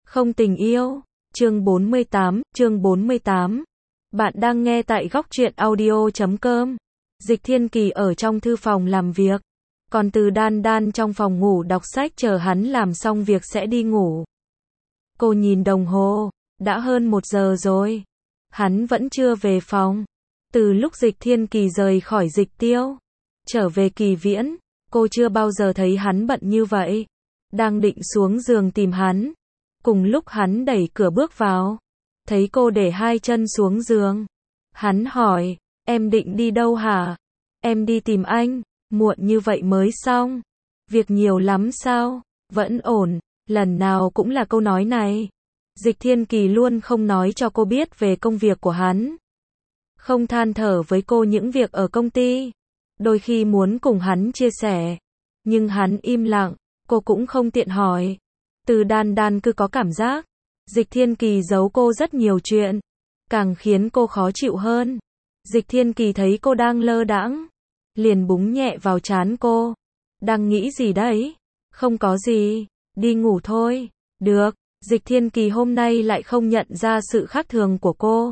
Không tình yêu. Chương 48. Bạn đang nghe tại góc truyện audio.com. Dịch Thiên Kỳ ở trong thư phòng làm việc, còn Từ Đan Đan trong phòng ngủ đọc sách chờ hắn làm xong việc sẽ đi ngủ. Cô nhìn đồng hồ, đã hơn 1 giờ rồi. Hắn vẫn chưa về phòng. Từ lúc Dịch Thiên Kỳ rời khỏi Dịch Tiêu, trở về Kỳ Viễn, cô chưa bao giờ thấy hắn bận như vậy. Đang định xuống giường tìm hắn. Cùng lúc hắn đẩy cửa bước vào, thấy cô để 2 chân xuống giường. Hắn hỏi, em định đi đâu hả? Em đi tìm anh, muộn như vậy mới xong. Việc nhiều lắm sao? Vẫn ổn, lần nào cũng là câu nói này. Dịch Thiên Kỳ luôn không nói cho cô biết về công việc của hắn. Không than thở với cô những việc ở công ty. Đôi khi muốn cùng hắn chia sẻ, nhưng hắn im lặng, cô cũng không tiện hỏi. Từ Đan Đan cứ có cảm giác Dịch Thiên Kỳ giấu cô rất nhiều chuyện, càng khiến cô khó chịu hơn. Dịch Thiên Kỳ thấy cô đang lơ đãng, liền búng nhẹ vào trán cô. Đang nghĩ gì đấy? Không có gì, đi ngủ thôi. Được. Dịch Thiên Kỳ hôm nay lại không nhận ra sự khác thường của cô.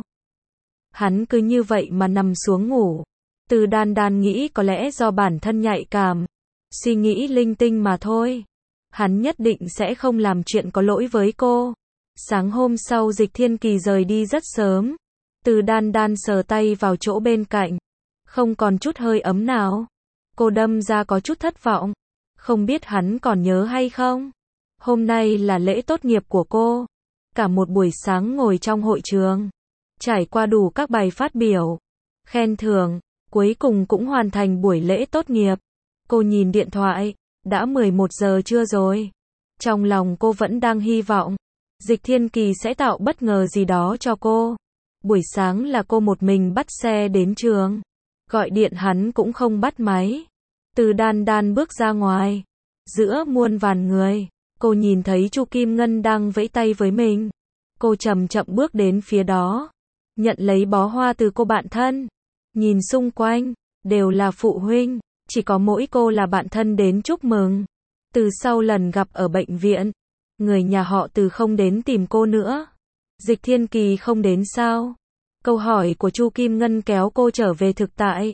Hắn cứ như vậy mà nằm xuống ngủ. Từ Đan Đan nghĩ có lẽ do bản thân nhạy cảm, suy nghĩ linh tinh mà thôi. Hắn nhất định sẽ không làm chuyện có lỗi với cô. Sáng hôm sau Dịch Thiên Kỳ rời đi rất sớm. Từ Đan Đan sờ tay vào chỗ bên cạnh, không còn chút hơi ấm nào. Cô đâm ra có chút thất vọng. Không biết hắn còn nhớ hay không? Hôm nay là lễ tốt nghiệp của cô. Cả một buổi sáng ngồi trong hội trường, trải qua đủ các bài phát biểu, khen thưởng, cuối cùng cũng hoàn thành buổi lễ tốt nghiệp. Cô nhìn điện thoại, đã 11 giờ trưa rồi. Trong lòng cô vẫn đang hy vọng Dịch Thiên Kỳ sẽ tạo bất ngờ gì đó cho cô. Buổi sáng là cô một mình bắt xe đến trường. Gọi điện hắn cũng không bắt máy. Từ Đan Đan bước ra ngoài. Giữa muôn vàn người, cô nhìn thấy Chu Kim Ngân đang vẫy tay với mình. Cô chậm chậm bước đến phía đó, nhận lấy bó hoa từ cô bạn thân. Nhìn xung quanh, đều là phụ huynh, chỉ có mỗi cô là bạn thân đến chúc mừng. Từ sau lần gặp ở bệnh viện, người nhà họ Từ không đến tìm cô nữa. Dịch Thiên Kỳ không đến sao? Câu hỏi của Chu Kim Ngân kéo cô trở về thực tại.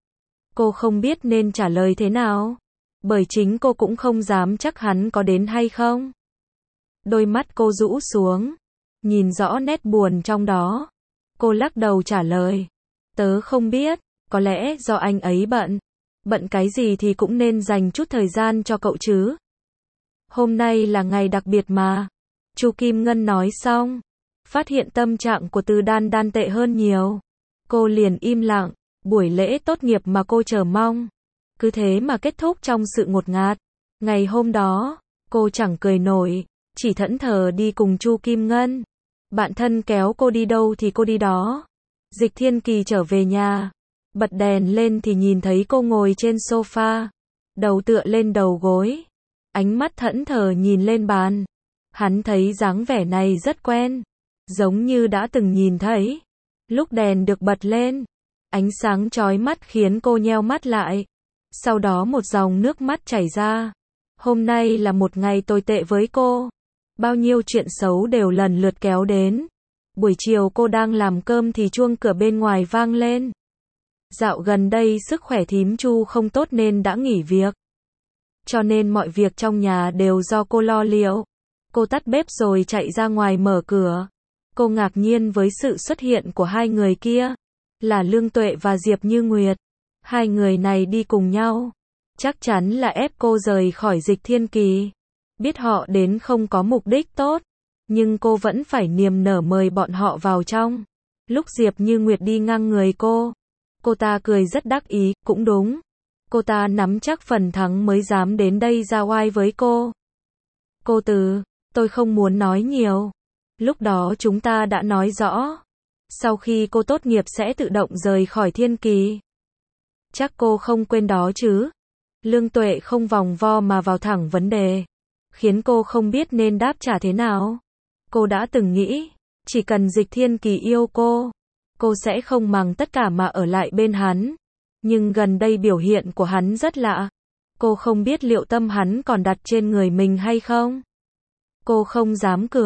Cô không biết nên trả lời thế nào, bởi chính cô cũng không dám chắc hắn có đến hay không. Đôi mắt cô rũ xuống, nhìn rõ nét buồn trong đó. Cô lắc đầu trả lời, tớ không biết, có lẽ do anh ấy bận. Bận cái gì thì cũng nên dành chút thời gian cho cậu chứ. Hôm nay là ngày đặc biệt mà. Chu Kim Ngân nói xong, phát hiện tâm trạng của Từ Đan Đan tệ hơn nhiều. Cô liền im lặng. Buổi lễ tốt nghiệp mà cô chờ mong, cứ thế mà kết thúc trong sự ngột ngạt. Ngày hôm đó, cô chẳng cười nổi, chỉ thẫn thờ đi cùng Chu Kim Ngân. Bạn thân kéo cô đi đâu thì cô đi đó. Dịch Thiên Kỳ trở về nhà, bật đèn lên thì nhìn thấy cô ngồi trên sofa, đầu tựa lên đầu gối, ánh mắt thẫn thờ nhìn lên bàn. Hắn thấy dáng vẻ này rất quen, giống như đã từng nhìn thấy. Lúc đèn được bật lên, ánh sáng chói mắt khiến cô nheo mắt lại. Sau đó một dòng nước mắt chảy ra. Hôm nay là một ngày tồi tệ với cô. Bao nhiêu chuyện xấu đều lần lượt kéo đến. Buổi chiều cô đang làm cơm thì chuông cửa bên ngoài vang lên. Dạo gần đây sức khỏe thím Chu không tốt nên đã nghỉ việc. Cho nên mọi việc trong nhà đều do cô lo liệu. Cô tắt bếp rồi chạy ra ngoài mở cửa. Cô ngạc nhiên với sự xuất hiện của hai người kia. Là Lương Tuệ và Diệp Như Nguyệt. Hai người này đi cùng nhau, chắc chắn là ép cô rời khỏi Dịch Thiên Kỳ. Biết họ đến không có mục đích tốt, nhưng cô vẫn phải niềm nở mời bọn họ vào trong. Lúc Diệp Như Nguyệt đi ngang người cô ta cười rất đắc ý, cũng đúng. Cô ta nắm chắc phần thắng mới dám đến đây ra oai với cô. Cô Từ, tôi không muốn nói nhiều. Lúc đó chúng ta đã nói rõ. Sau khi cô tốt nghiệp sẽ tự động rời khỏi Thiên Kỳ. Chắc cô không quên đó chứ. Lương Tuệ không vòng vo mà vào thẳng vấn đề, khiến cô không biết nên đáp trả thế nào. Cô đã từng nghĩ, chỉ cần Dịch Thiên Kỳ yêu cô sẽ không màng tất cả mà ở lại bên hắn. Nhưng gần đây biểu hiện của hắn rất lạ. Cô không biết liệu tâm hắn còn đặt trên người mình hay không. Cô không dám cược,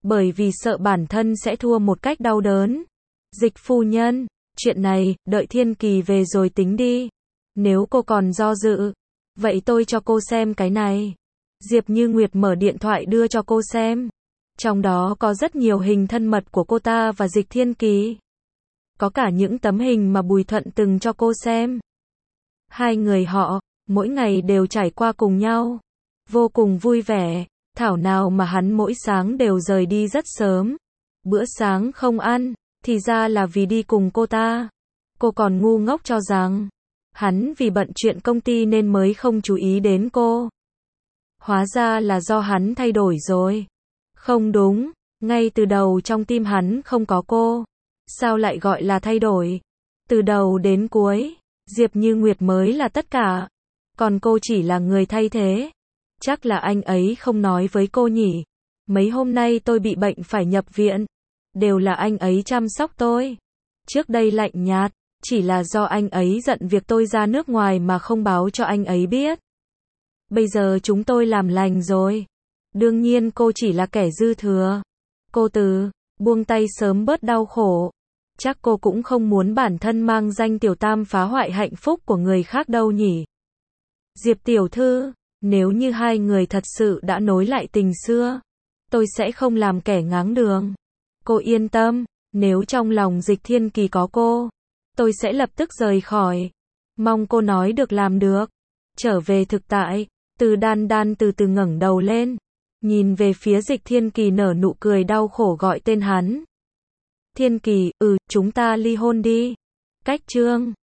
bởi vì sợ bản thân sẽ thua một cách đau đớn. Dịch phu nhân, chuyện này, đợi Thiên Kỳ về rồi tính đi. Nếu cô còn do dự, vậy tôi cho cô xem cái này. Diệp Như Nguyệt mở điện thoại đưa cho cô xem. Trong đó có rất nhiều hình thân mật của cô ta và Dịch Thiên Kỳ. Có cả những tấm hình mà Bùi Thuận từng cho cô xem. Hai người họ, mỗi ngày đều trải qua cùng nhau. Vô cùng vui vẻ, thảo nào mà hắn mỗi sáng đều rời đi rất sớm. Bữa sáng không ăn, thì ra là vì đi cùng cô ta. Cô còn ngu ngốc cho rằng, hắn vì bận chuyện công ty nên mới không chú ý đến cô. Hóa ra là do hắn thay đổi rồi. Không đúng, ngay từ đầu trong tim hắn không có cô. Sao lại gọi là thay đổi? Từ đầu đến cuối, Diệp Như Nguyệt mới là tất cả. Còn cô chỉ là người thay thế. Chắc là anh ấy không nói với cô nhỉ. Mấy hôm nay tôi bị bệnh phải nhập viện. Đều là anh ấy chăm sóc tôi. Trước đây lạnh nhạt, chỉ là do anh ấy giận việc tôi ra nước ngoài mà không báo cho anh ấy biết. Bây giờ chúng tôi làm lành rồi. Đương nhiên cô chỉ là kẻ dư thừa. Cô buông tay sớm bớt đau khổ. Chắc cô cũng không muốn bản thân mang danh tiểu tam phá hoại hạnh phúc của người khác đâu nhỉ. Diệp tiểu thư, nếu như hai người thật sự đã nối lại tình xưa, tôi sẽ không làm kẻ ngáng đường. Cô yên tâm, nếu trong lòng Dịch Thiên Kỳ có cô, tôi sẽ lập tức rời khỏi. Mong cô nói được làm được. Trở về thực tại, Từ Đan Đan từ từ ngẩng đầu lên, nhìn về phía Dịch Thiên Kỳ nở nụ cười đau khổ gọi tên hắn. Thiên Kỳ, chúng ta ly hôn đi. Cách chương